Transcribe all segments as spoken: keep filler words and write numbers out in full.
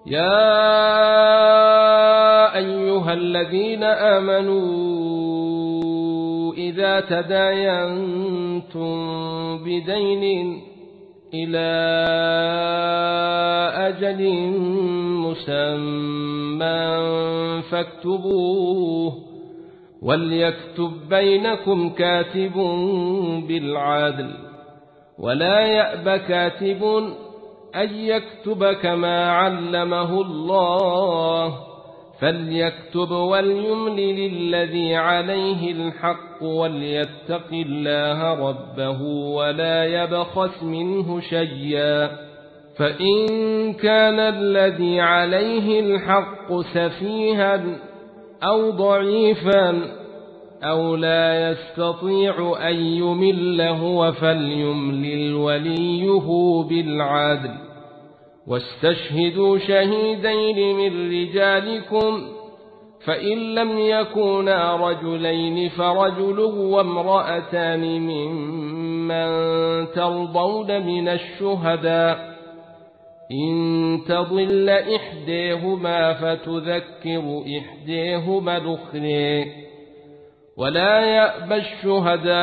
يا أيها الذين آمنوا إذا تداينتم بدين إلى أجل مسمى فاكتبوه وليكتب بينكم كاتب بالعدل ولا يأب كاتب أن يكتب كما علمه الله فليكتب وليملل الذي عليه الحق وليتق الله ربه ولا يبخس منه شيئا فإن كان الذي عليه الحق سفيها أو ضعيفا أو لا يستطيع أن يمل هو فليملل وليه بالعدل واستشهدوا شهيدين من رجالكم فإن لم يكونا رجلين فرجل وامرأتان ممن ترضون من الشهداء إن تضل إحداهما فتذكر إحداهما الأخرى ولا يأبى الشهداء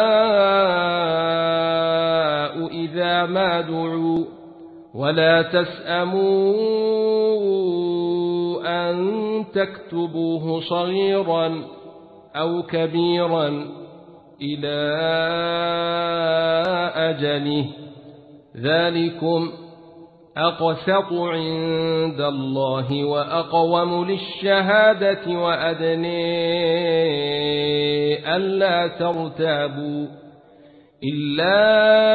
إذا ما دعوا ولا تسأموا أن تكتبوه صغيرا أو كبيرا إلى أجله ذلكم أقسط عند الله وأقوم للشهادة وأدني ألا ترتابوا إلا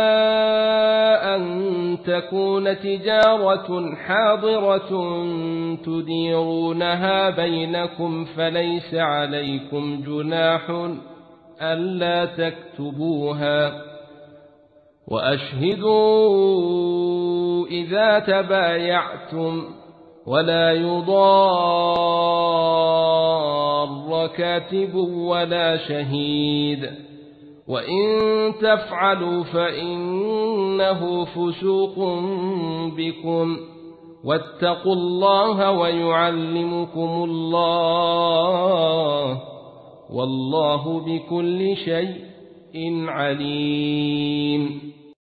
أن تكون تجارة حاضرة تديرونها بينكم فليس عليكم جناح ألا تكتبوها وأشهدوا إذا تبايعتم ولا يضار كاتب ولا شهيد وإن تفعلوا فإنه فسوق بكم واتقوا الله ويعلمكم الله والله بكل شيء عليم.